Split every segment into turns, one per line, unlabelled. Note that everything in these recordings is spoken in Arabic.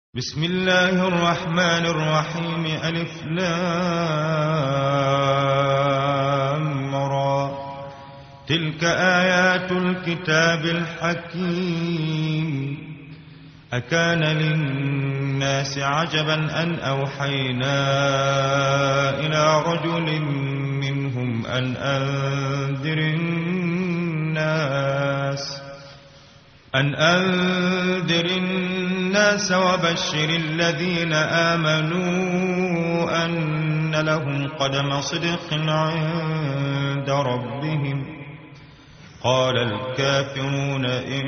بسم الله الرحمن الرحيم. ألف لام را. تلك آيات الكتاب الحكيم. أكان للناس عجبا أن أوحينا إلى رجل منهم أن أنذر الناس وبشر الذين آمنوا أن لهم قدم صدق عند ربهم. قال الكافرون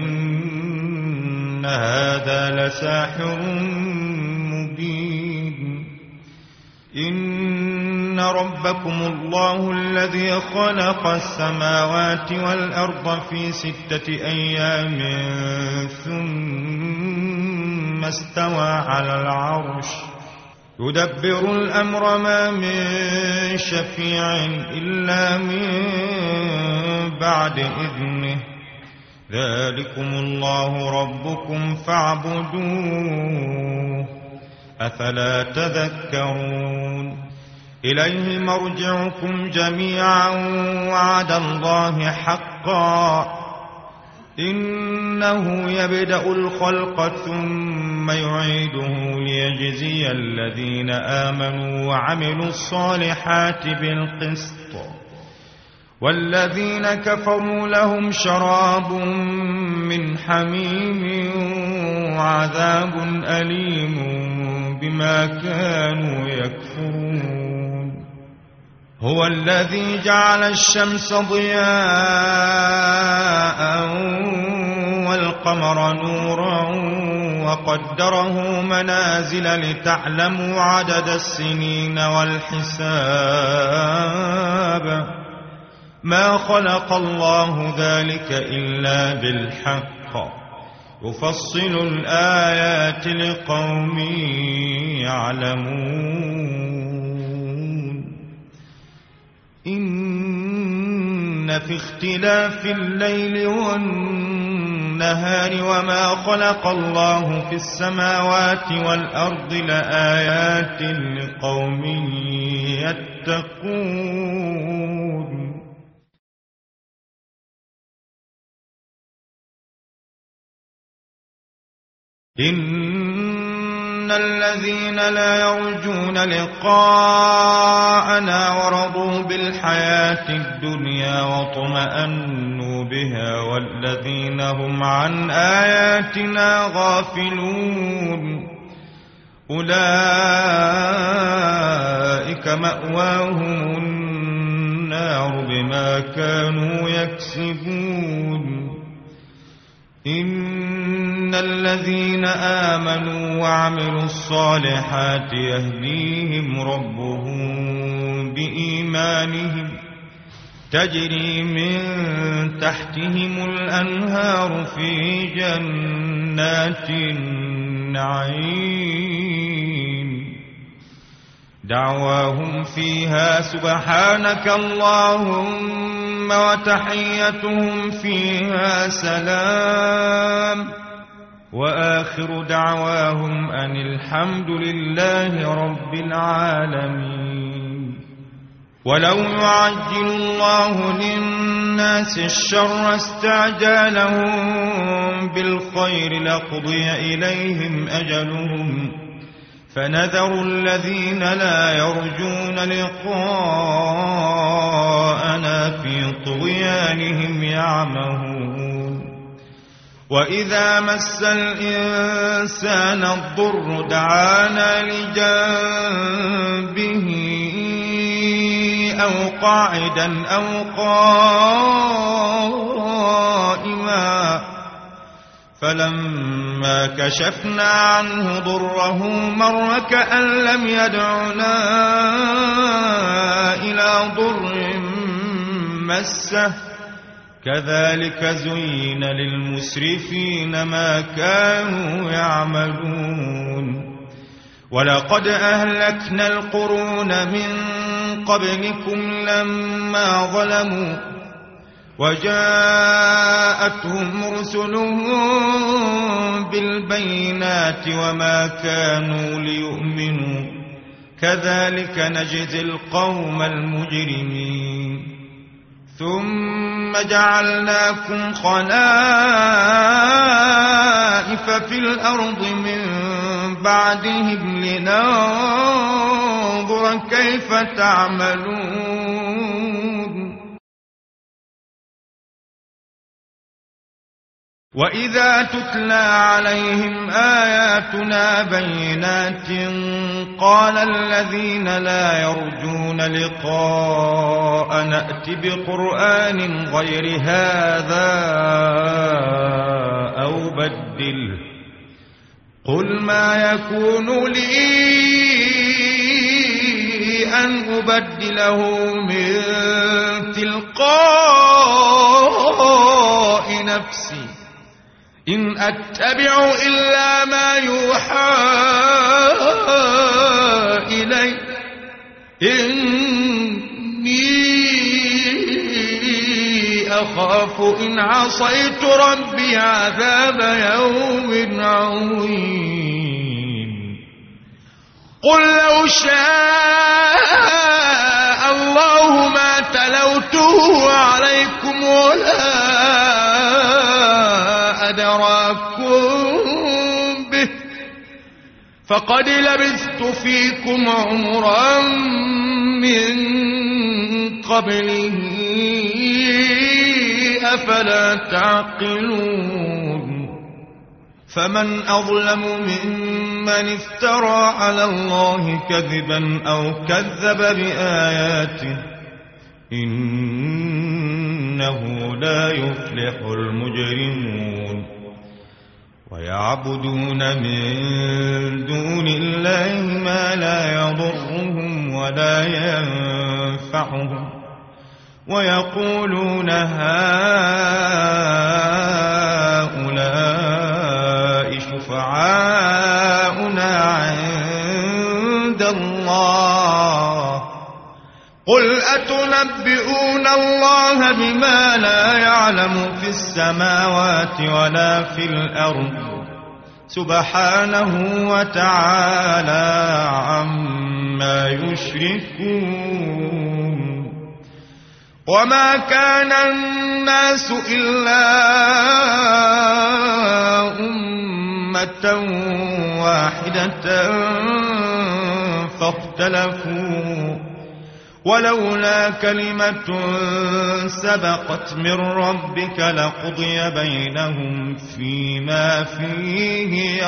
إن هذا لساحر مبين. إن ربكم الله الذي خلق السماوات والأرض في 6 أيام ثم استوى على العرش يدبر الأمر ما من شفيع إلا من بعد إذنه. ذلكم الله ربكم فاعبدوه أفلا تذكرون. إليه مرجعكم جميعا وعد الله حقا. إنه يبدأ الخلق ثم يعيده ليجزي الذين آمنوا وعملوا الصالحات بالقسط. والذين كفروا لهم شراب من حميم وعذاب أليم بما كانوا يكفرون. هو الذي جعل الشمس ضياء والقمر نورا وقدره منازل لتعلموا عدد السنين والحساب. ما خلق الله ذلك إلا بالحق يفصل الآيات لقوم يعلمون. إن في اختلاف الليل والنهار وما خلق الله في السماوات والأرض لآيات لقوم يتقون. إن الذين لا يرجون لقاءنا ورضوا بالحياة الدنيا واطمأنوا بها والذين هم عن آياتنا غافلون أولئك مأواهم النار بما كانوا يكسبون. إن الذين آمنوا وعملوا الصالحات يهديهم ربهم بإيمانهم تجري من تحتهم الأنهار في جنات النعيم. دعواهم فيها سبحانك اللهم وتحيتهم فيها سلام وآخر دعواهم أن الحمد لله رب العالمين. ولو يعجل الله للناس الشر استعجالهم بالخير لقضي إليهم أجلهم فنذر الذين لا يرجون لقاءنا في طغيانهم يعمهون. وإذا مس الإنسان الضر دعانا لجنبه أو قاعدا أو قائما فلما كشفنا عنه ضره مر كأن لم يدعنا إلى ضر مسه. كذلك زين للمسرفين ما كانوا يعملون. ولقد أهلكنا القرون من قبلكم لما ظلموا وجاءتهم رسلهم بالبينات وما كانوا ليؤمنوا كذلك نجزي القوم المجرمين ثم جعلناكم خلائف في الأرض من بعدهم لننظر كيف تعملون وإذا تتلى عليهم آياتنا بينات قال الذين لا يرجون لقاء نأت بقرآن غير هذا أو بدله قل ما يكون لي أن أبدله من تلقاء نفسي إن أتبع إلا ما يوحى إلي إني أخاف إن عصيت ربي عذاب يوم عظيم قل لو شاء الله ما تلوته عليكم ولا أدراكم به فقد لبثت فيكم عمرا من قبله أفلا تعقلون فمن أظلم ممن افترى على الله كذبا أو كذب بآياته إنه لا يفلح المجرمون ويعبدون من دون الله ما لا يضرهم ولا ينفعهم ويقولون هؤلاء شفعاؤنا عند الله قل أتنبئون الله بما لا يعلم في السماوات ولا في الأرض سبحانه وتعالى عما يشركون وما كان الناس إلا أمة واحدة فاختلفوا ولولا كلمة سبقت من ربك لقضي بينهم فيما فيه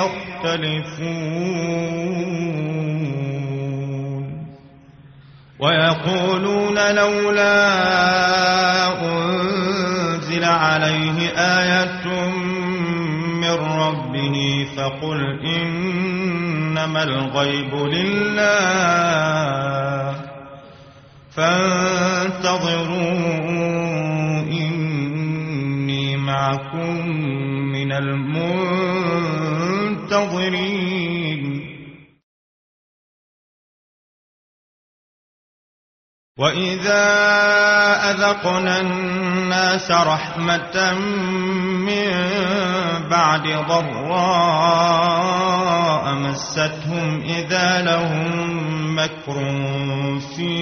يختلفون ويقولون لولا أنزل عليه آية من ربه فقل إنما الغيب لله فانتظروا إني معكم من المنتظرين وإذا أذقنا الناس رحمة من بعد ضراء مستهم إذا لهم مكر في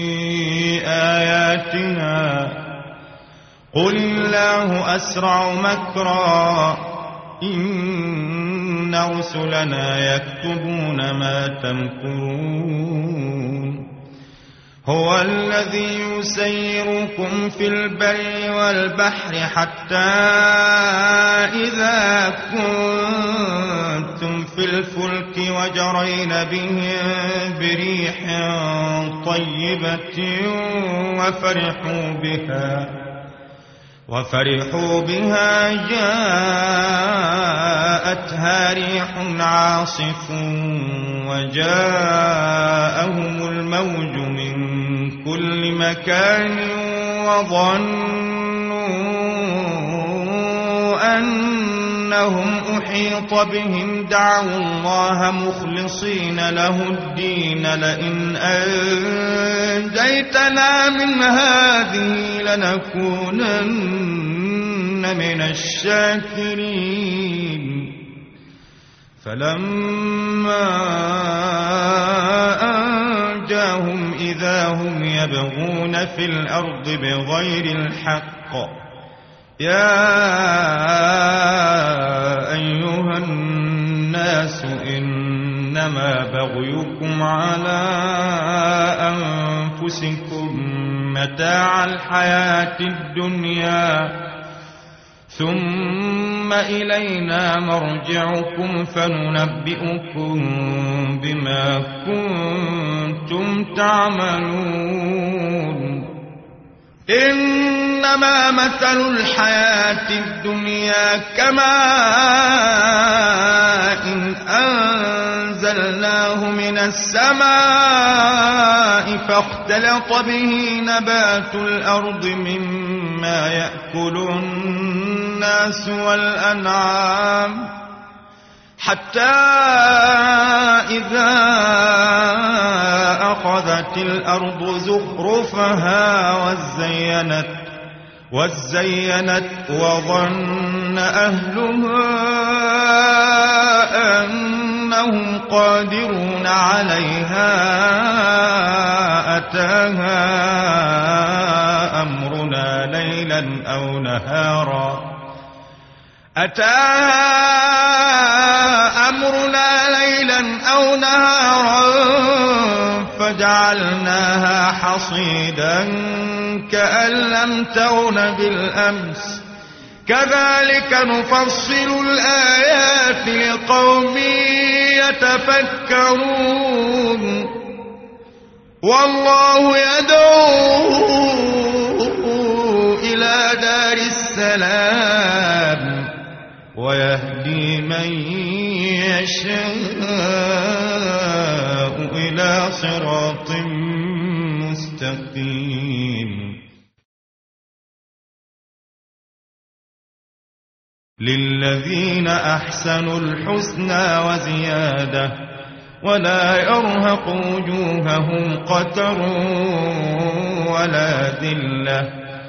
آياتنا قل الله أسرع مكرا إن رسلنا يكتبون ما تمكرون هو الذي يسيركم في البر والبحر حتى إذا كنتم في الفلك وجرين بهم بريح طيبة وفرحوا بها جاءتها ريح عاصف وجاءهم الموج من كل مكان وظنوا أنهم أحيط بهم دعوا الله مخلصين له الدين لئن أنجيتنا من هذه لنكونن من الشاكرين فلما أنجاهم إذا هم يبغون في الأرض بغير الحق يا أيها الناس إنما بغيكم على أنفسكم متاع الحياة الدنيا ثم إلينا مرجعكم فننبئكم بما كنتم تعملون إنما مثل الحياة الدنيا كماء إن أنزلناه من السماء فاختلط به نبات الأرض مما يأكل الناس والأنعام حتى إذا أخذت الأرض زخرفها وزينت وظن أهلها أنهم قادرون عليها أتاها أمرنا ليلا أو نهارا فجعلناها حصيدا كأن لم تغن بالأمس كذلك نفصل الآيات لقوم يتفكرون والله يدعو إلى دار السلام ويهدي من يشاء إلى صراط مستقيم للذين أحسنوا الحسنى وزيادة ولا يرهق وجوههم قتر ولا ذلة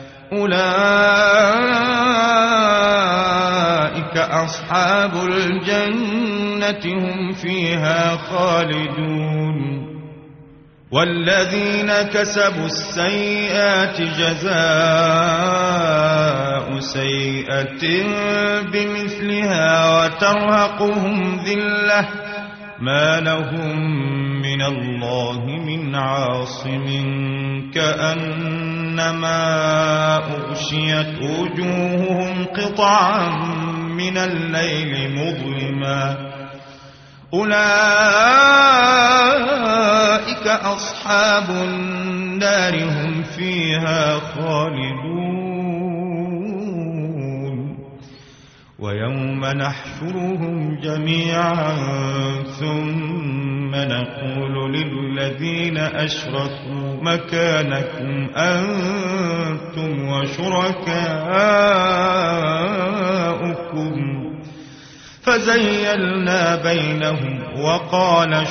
أولئك أصحاب الجنة هم فيها خالدون والذين كسبوا السيئات جزاء سيئة بمثلها وترهقهم ذلة ما لهم من الله من عاصم كأنما أغشيت وجوههم قطعا من الليل مظلما أولئك أصحاب النار هم فيها خالدون ويوم نحشرهم جميعا ثم نقول للذين أشركوا مكانكم أنتم وشركاؤكم فزيلنا بينهم وقال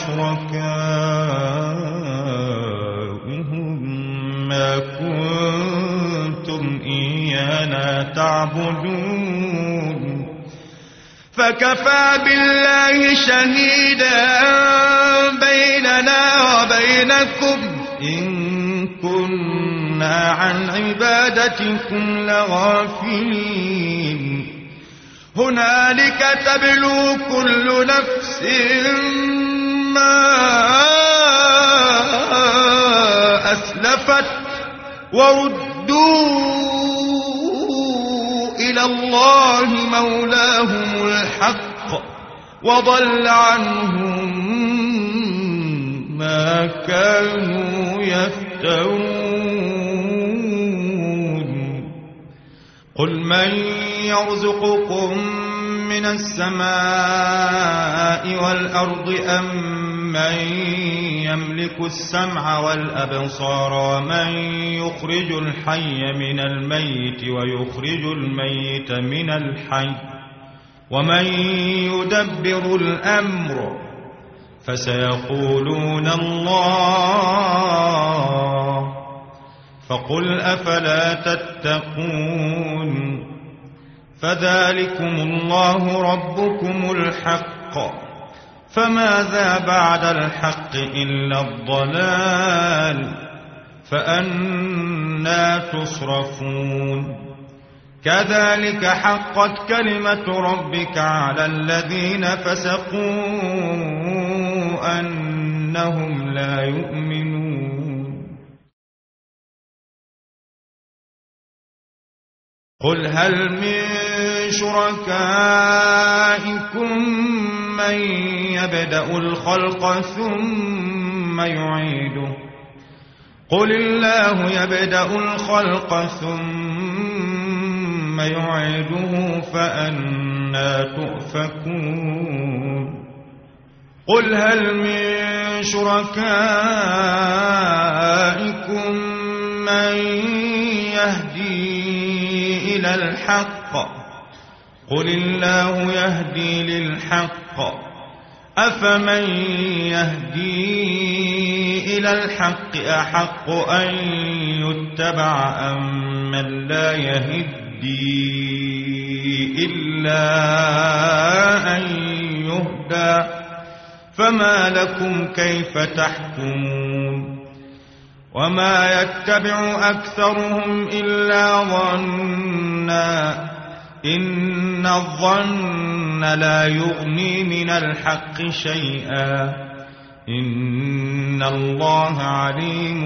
شركاؤهم ما كنتم إيانا تعبدون فكفى بالله شهيدا بيننا وبينكم إن كنا عن عبادتكم لغافلين هنالك تبلو كل نفس ما أسلفت وردوا إلى الله مولاهم الحق وضل عنهم ما كانوا يفترون قل من يرزقكم من السماء والأرض أم من يملك السمع والأبصار ومن يخرج الحي من الميت ويخرج الميت من الحي ومن يدبر الأمر فسيقولون الله فقل أفلا تتقون فذلكم الله ربكم الحق فماذا بعد الحق إلا الضلال فأنى تصرفون كذلك حقت كلمة ربك على الذين فسقوا أنهم لا يؤمنون قل هل من شركائكم من يبدأ الخلق ثم يعيده قل الله يبدأ الخلق ثم يعيده فأنى تؤفكون قل هل من شركائكم من يهدي إلى الحق قل الله يهدي للحق أفمن يهدي إلى الحق أحق أن يتبع أم من لا يهدي إلا أن يهدى فما لكم كيف تحكمون وما يتبع أكثرهم إلا ظنا إن الظن لا يغني من الحق شيئا إن الله عليم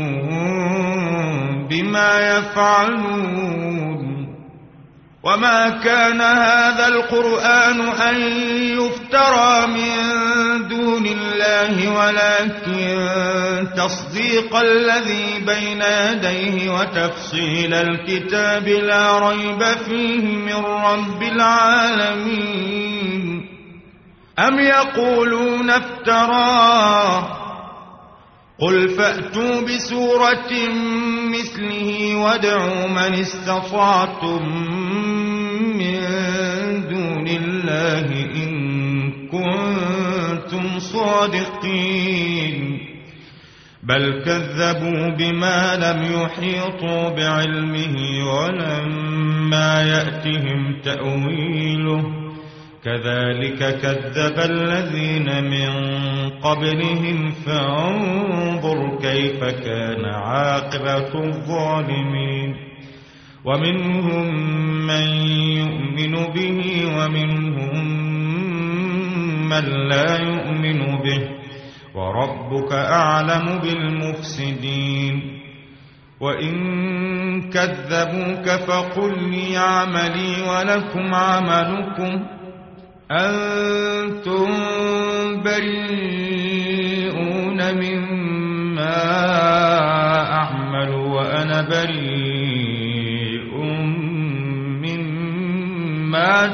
بما يفعلون وما كان هذا القرآن أن يفترى من دون الله ولكن تصديق الذي بين يديه وتفصيل الكتاب لا ريب فيه من رب العالمين أم يقولون افتراه قل فأتوا بسورة مثله وادعوا من استطعتم من دون الله إن كنتم صادقين بل كذبوا بما لم يحيطوا بعلمه ولما يأتهم تأويله كذلك كذب الذين من قبلهم فانظر كيف كان عاقبة الظالمين ومنهم من يؤمن به ومنهم من لا يؤمن به وربك أعلم بالمفسدين وإن كذبوك فقل لي عملي ولكم عملكم أنتم بريئون مما أعمل وأنا بريء مما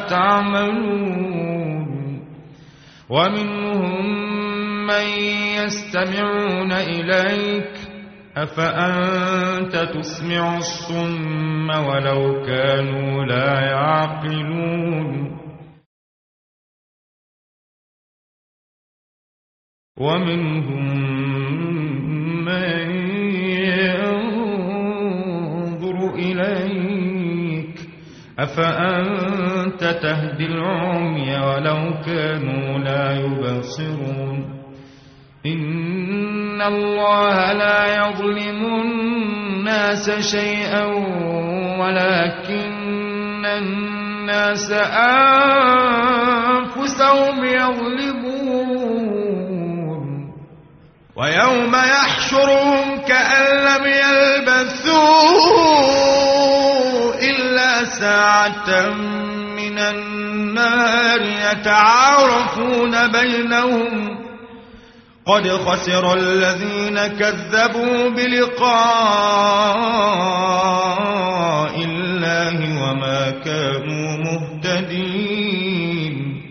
تعملون ومنهم من يستمعون إليك أفأنت تسمع الصم ولو كانوا لا يعقلون ومنهم من ينظر إليك أفأنت تهدي العمي ولو كانوا لا يبصرون إن الله لا يظلم الناس شيئا ولكن الناس أنفسهم يظلمون ويوم يحشرهم كأن لم يلبثوا إلا ساعة من النهار يتعارفون بينهم قد خسر الذين كذبوا بلقاء الله وما كانوا مهتدين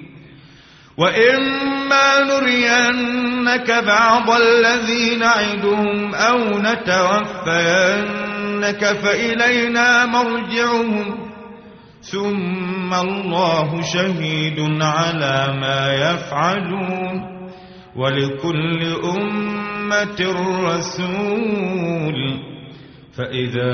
وإما نرينك بعض الذي نعدهم أو نتوفينك فإلينا مرجعهم ثم الله شهيد على ما يفعلون ولكل أمة رسول فإذا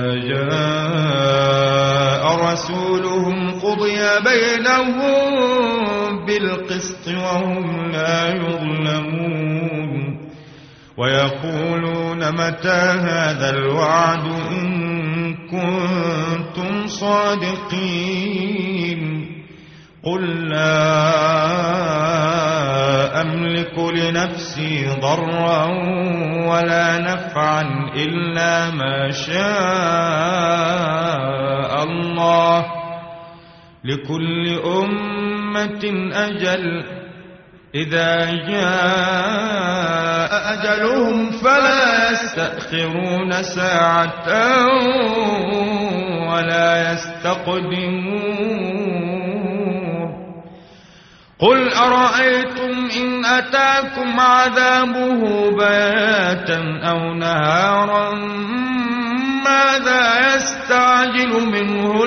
جاء رسولهم قضي بينهم بالقسط وهم لا يظلمون ويقولون متى هذا الوعد إن كنتم صادقين قل لا أملك لنفسي ضرا ولا نفعا إلا ما شاء الله لكل أمة أجل إذا جاء أجلهم فلا يستأخرون ساعة ولا يستقدمون قل أرأيتم إن أتاكم عذابه بياتا أو نهارا ماذا يستعجل منه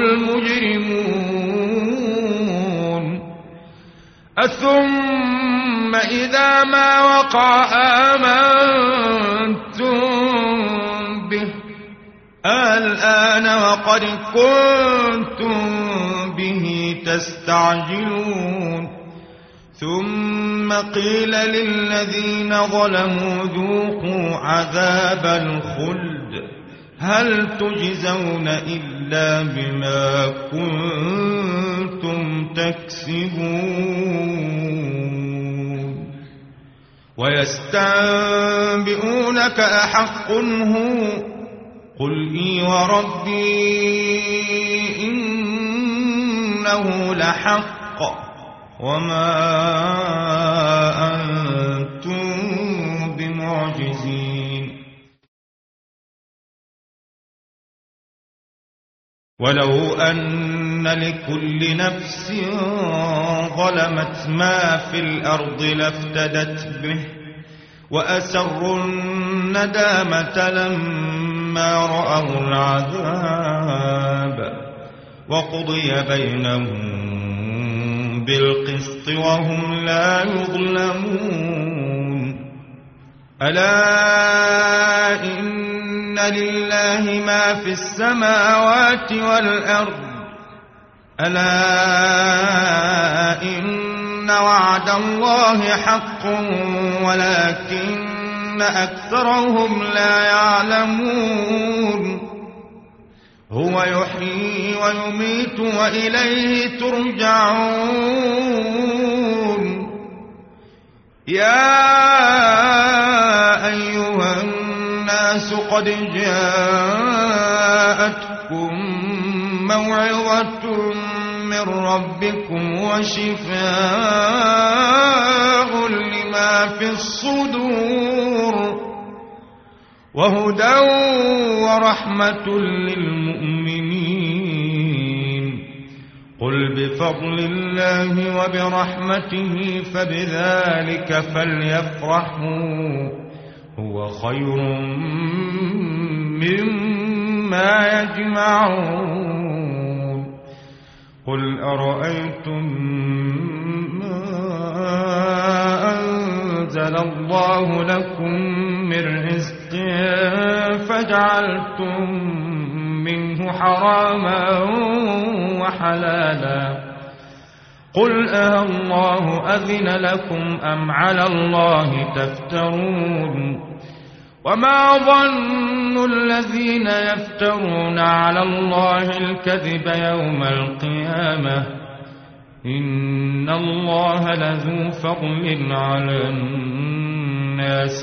المجرمون أثم إذا ما وقع آمنتم به الآن وقد كنتم به تستعجلون ثم قيل للذين ظلموا ذوقوا عذاب الخلد هل تجزون إلا بما كنتم تكسبون ويستنبئونك أحق هو قل إي وربي إنه لحق وما أنتم بمعجزين ولو أن لكل نفس ظلمت ما في الأرض لافتدت به وأسروا الندامة لما رأوا العذاب وقضي بينهم بالقسط وهم لا يظلمون ألا إن لله ما في السماوات والأرض ألا إن وعد الله حق ولكن أكثرهم لا يعلمون هو يحيي ويميت وإليه ترجعون يا أيها الناس قد جاءتكم موعظة من ربكم وشفاء لما في الصدور وهدى ورحمة للمؤمنين قل بفضل الله وبرحمته فبذلك فليفرحوا هو خير مما يجمعون قل أرأيتم ما أنزل الله لكم من رزق فجعلتم منه حراما وحلالا قل الله أذن لكم أم على الله تفترون وما ظن الذين يفترون على الله الكذب يوم القيامة إن الله لذو فضل على الناس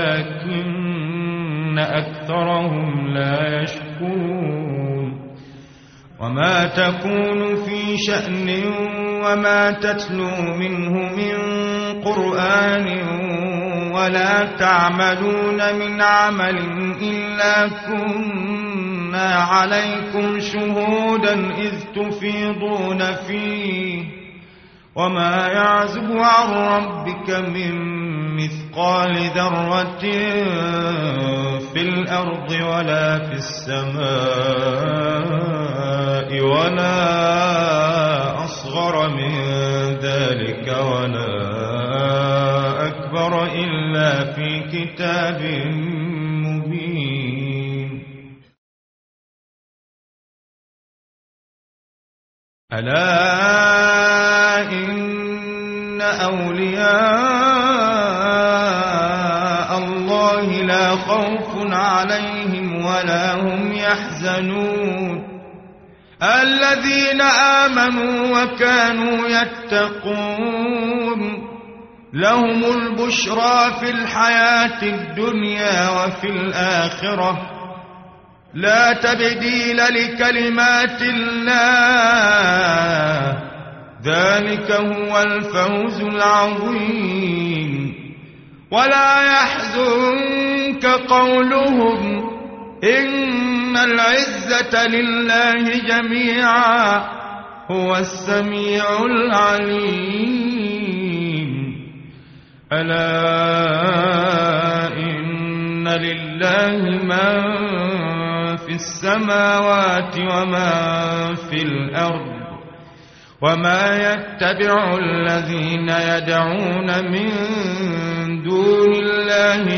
ولكن أكثرهم لا يشكرون وما تكون في شأن وما تتلو منه من قرآن ولا تعملون من عمل إلا كنا عليكم شهودا إذ تفيضون فيه وما يعزب عن ربك من مثقال ذرة في الأرض ولا في السماء ولا أصغر من ذلك ولا أكبر إلا في كتاب مبين. ألا إن أولياء الله لا خوف عليهم ولا هم يحزنون الذين آمنوا وكانوا يتقون لهم البشرى في الحياة الدنيا وفي الآخرة لا تبديل لكلمات الله ذلك هو الفوز العظيم. ولا يحزنك قولهم إن العزة لله جميعا هو السميع العليم. ألا إن لله ما في السماوات وما في الأرض وما يتبع الذين يدعون من دون الله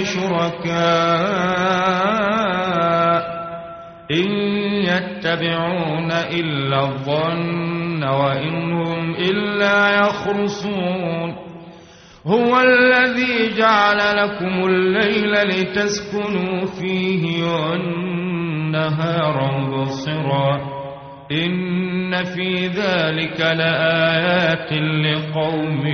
شركاء إن يتبعون إلا الظن وإن هم إلا يخرصون. هو الذي جعل لكم الليل لتسكنوا فيه والنهار مبصرا إن في ذلك لآيات لقوم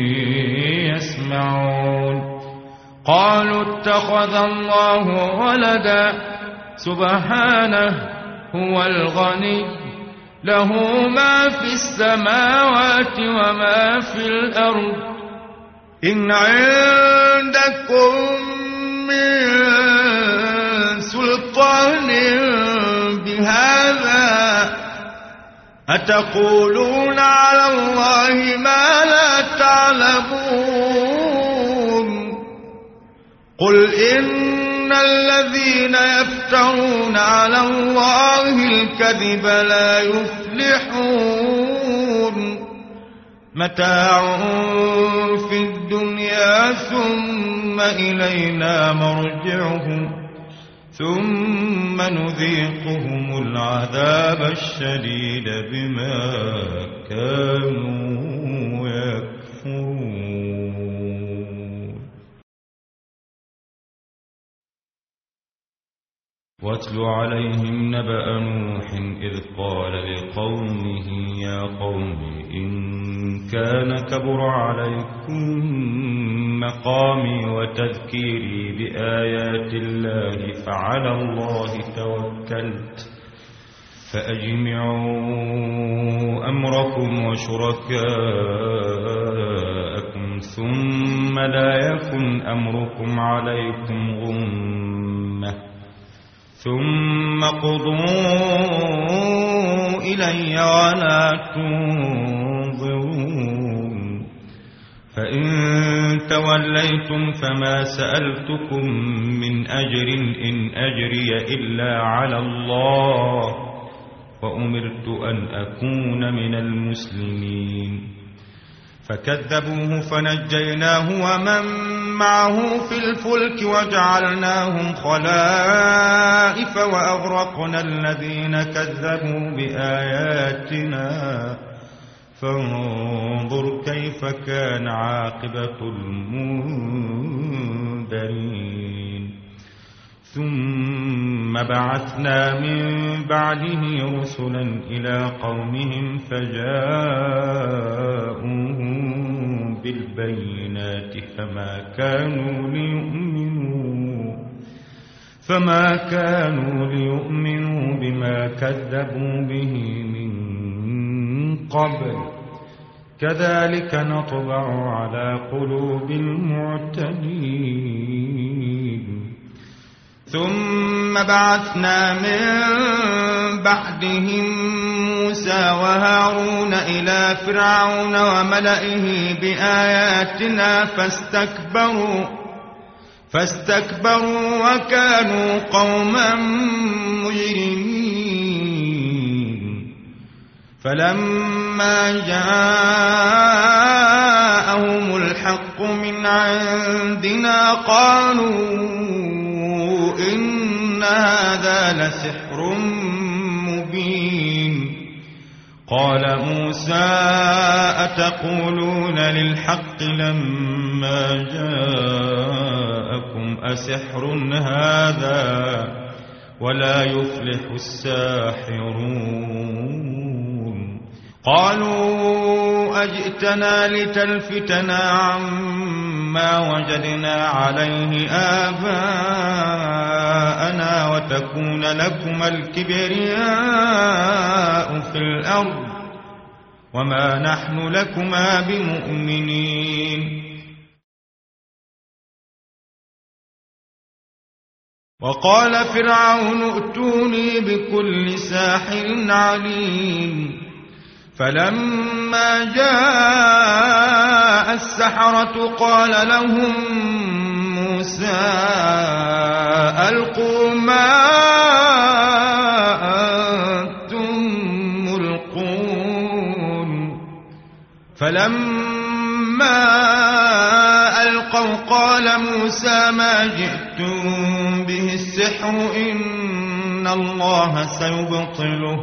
يسمعون. قالوا اتخذ الله ولدا سبحانه هو الغني له ما في السماوات وما في الأرض إن عندكم من سلطان بهذا أتقولون على الله ما لا تعلمون. قل إن الذين يفترون على الله الكذب لا يفلحون متاع في الدنيا ثم إلينا مرجعهم ثم نذيقهم العذاب الشديد بما كانوا يكفرون. واتل عليهم نبأ نوح إذ قال لقومه يا قوم إن كان كبر عليكم مقامي وتذكيري بآيات الله فعلى الله توكلت فأجمعوا أمركم وشركاءكم ثم لا يكن أمركم عليكم غمة ثم قضوا إلي ولا تنظرون. فإن توليتم فما سألتكم من أجر إن أجري إلا على الله وأمرت أن أكون من المسلمين. فكذبوه فنجيناه ومن معه في الفلك وجعلناهم خلائف وأغرقنا الذين كذبوا بآياتنا فانظر كيف كان عاقبة المنذرين. ثم بعثنا من بعده رسلا إلى قومهم فجاءوهم بالبينات فما كانوا ليؤمنوا بما كذبوا به من قبل كذلك نطبع على قلوب المعتدين. ثم بعثنا من بعدهم موسى وهارون إلى فرعون وملئه بآياتنا فاستكبروا وكانوا قوما مجرمين. فلما جاءهم الحق من عندنا قالوا إن هذا لسحر مبين. قال موسى أتقولون للحق لما جاءكم أسحر هذا ولا يفلح الساحرون. قالوا أجئتنا لتلفتنا عما وجدنا عليه آباءنا وتكون لكما الكبرياء في الأرض وما نحن لكما بمؤمنين. وقال فرعون ائتوني بكل ساحر عليم. فلما جاء السحرة قال لهم موسى ألقوا ما أنتم ملقون. فلما ألقوا قال موسى ما جئتم به السحر إن الله سيبطله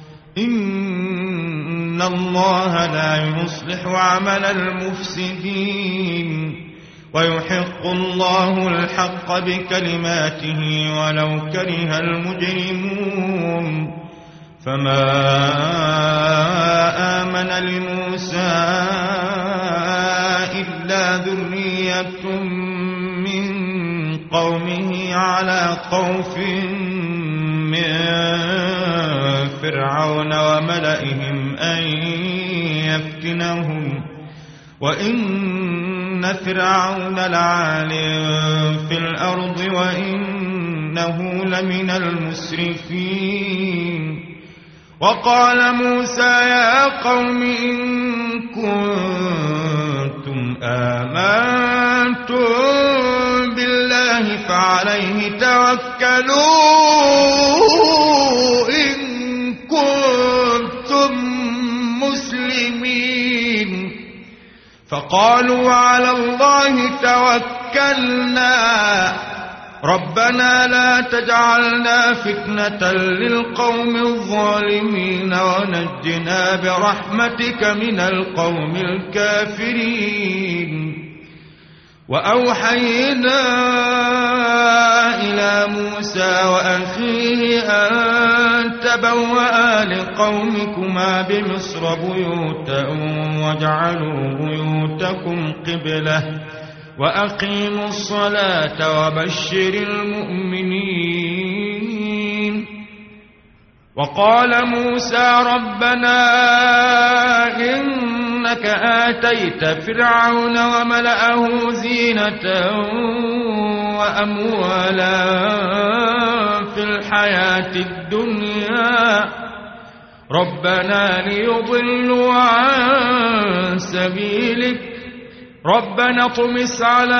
إن الله لا يصلح عمل المفسدين ويحق الله الحق بكلماته ولو كره المجرمون. فما آمن لموسى إلا ذرية من قومه على خوف من فرعون وملئهم أن يفتنهم وإن فرعون لعال في الأرض وإنه لمن المسرفين. وقال موسى يا قوم إن كنتم آمنتم بالله فعليه توكلوا إن كنتم مسلمين. فقالوا على الله توكلنا ربنا لا تجعلنا فتنة للقوم الظالمين ونجنا برحمتك من القوم الكافرين. وأوحينا إلى موسى وأخيه أن تبوأ لقومكما بمصر بيوتا واجعلوا بيوتكم قبلة وأقيموا الصلاة وبشر المؤمنين. وقال موسى ربنا إنك آتيت فرعون وملأه زينة وأموالا في الحياة الدنيا ربنا ليضلوا عن سبيلك ربنا اطمس على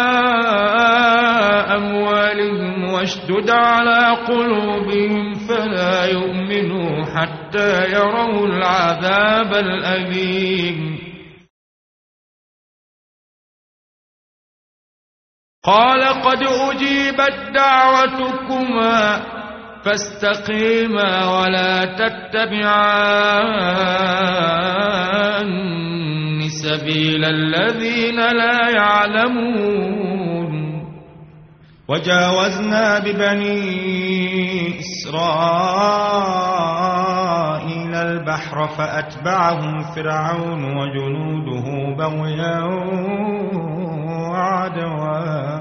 أموالهم واشدد على قلوبهم فلا يؤمنوا حتى يروا العذاب الأليم. قال قد أجيبت دعوتكما فاستقيما ولا تتبعان سبيل الذين لا يعلمون. وجاوزنا ببني إسرائيل البحر فأتبعهم فرعون وجنوده بغيا وعدوا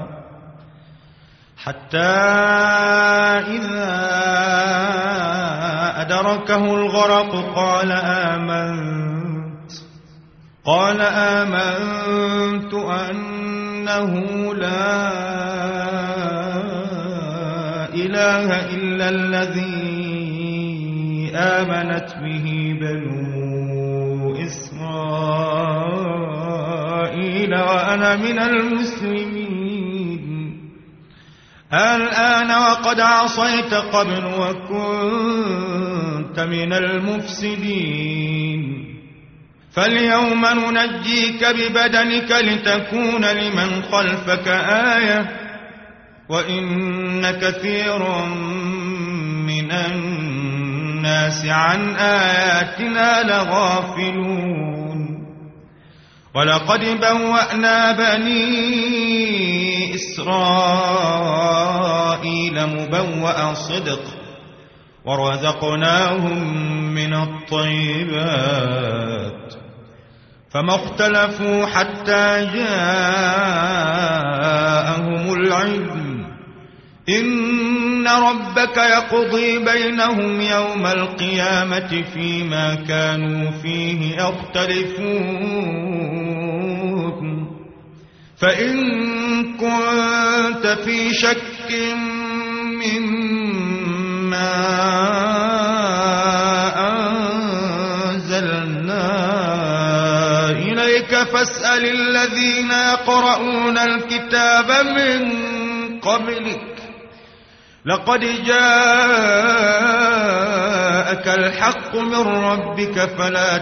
حتى إذا أدركه الغرق قال آمنت أنه لا إله إلا الذي آمنت به بنو إسرائيل وأنا من المسلمين. الآن وقد عصيت قبل وكنت كنت من المفسدين فاليوم ننجيك ببدنك لتكون لمن خلفك آية وإن كثيرا من الناس عن آياتنا لغافلون ولقد بوأنا بني إسرائيل مبوأ صدق ورزقناهم من الطيبات فما اختلفوا حتى جاءهم العلم إن ربك يقضي بينهم يوم القيامة فيما كانوا فيه يختلفون فإن كنت في شك مما أنزلنا إليك فاسأل الذين يقرؤون الكتاب من قبلك لقد جاءك الحق من ربك فلا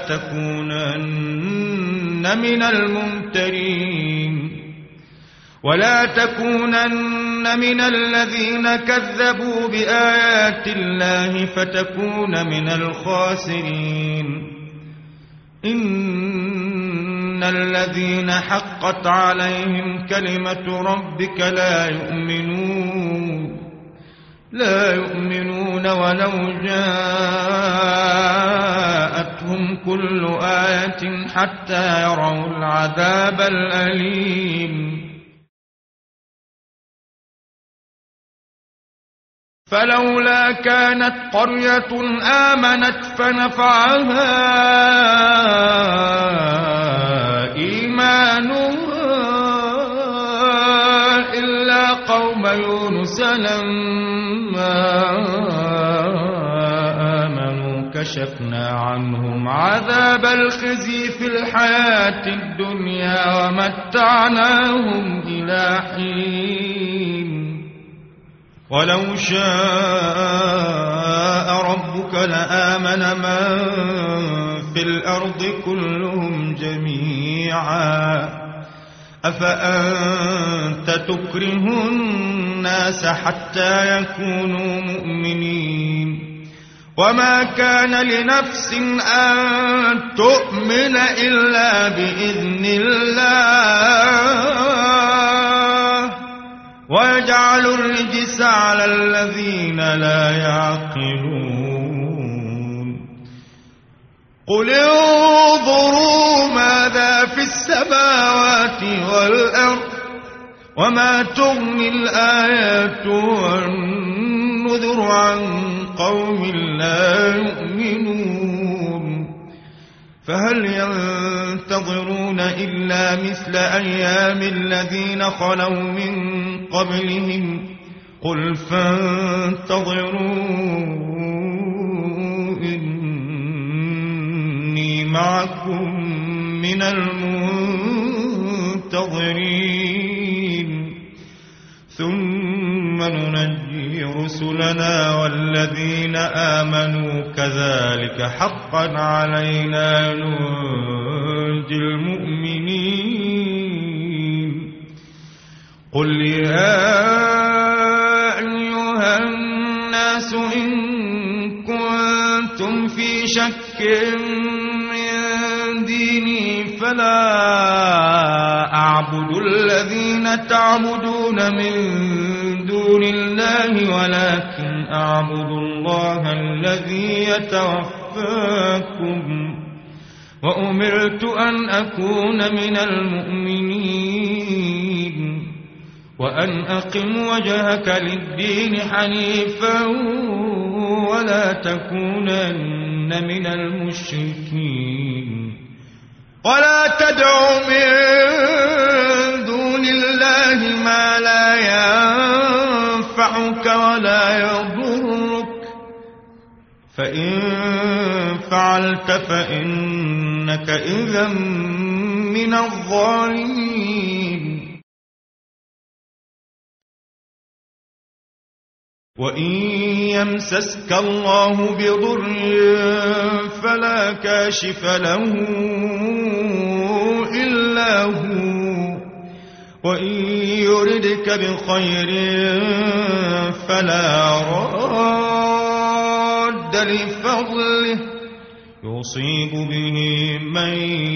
تكونن من الممترين ولا تكونن من الذين كذبوا بآيات الله فتكون من الخاسرين إن الذين حقت عليهم كلمة ربك لا يؤمنون ولو جاءتهم كل آية حتى يروا العذاب الأليم فلولا كانت قرية آمنت فنفعها إيمانها إلا قوم يونس لما آمنوا كشفنا عنهم عذاب الخزي في الحياة الدنيا ومتعناهم إلى حين ولو شاء ربك لآمن من في الأرض كلهم جميعا أفأنت تكره الناس حتى يكونوا مؤمنين وما كان لنفس أن تؤمن إلا بإذن الله ويجعل الرجس على الذين لا يعقلون قل انظروا ماذا في السماوات والأرض وما تغني الآيات والنذر عن قوم لا يؤمنون فهل ينتظرون إلا مثل أيام الذين خلوا من قبلهم قل فانتظروا إني معكم من المنتظرين ثم ننجي رسلنا والذين آمنوا كذلك حقا علينا ننجي المؤمنين قل يا أيها الناس إن كنتم في شك من ديني فلا أعبد الذين تعبدون من دون الله ولكن أعبد الله الذي يتوفاكم وأمرت أن أكون من المؤمنين وأن أقم وجهك للدين حنيفا ولا تكونن من المشركين ولا تدع من دون الله ما لا ينفعك ولا يضرك فإن فعلت فإنك إذا من الظالمين وإن يمسسك الله بضر فلا كاشف له إلا هو، وإن يردك بخير فلا راد لفضله يصيب به من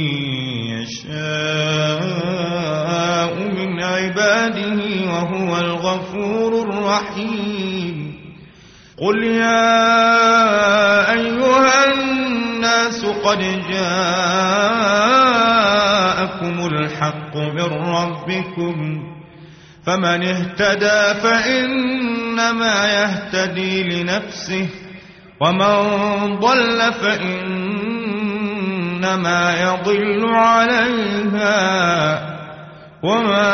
يشاء من عباده وهو الغفور الرحيم. قل يا أيها الناس قد جاءكم الحق من ربكم، فمن اهتدى فإنما يهتدي لنفسه، ومن ضل فإنما يضل عليها، وما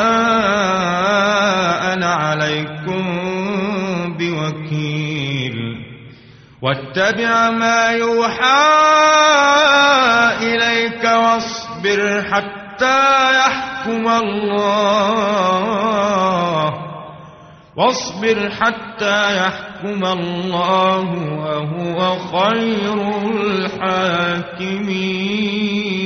أنا عليكم بوكيل. واتبع ما يوحى إليك واصبر حتى يحكم الله وهو خير الحاكمين.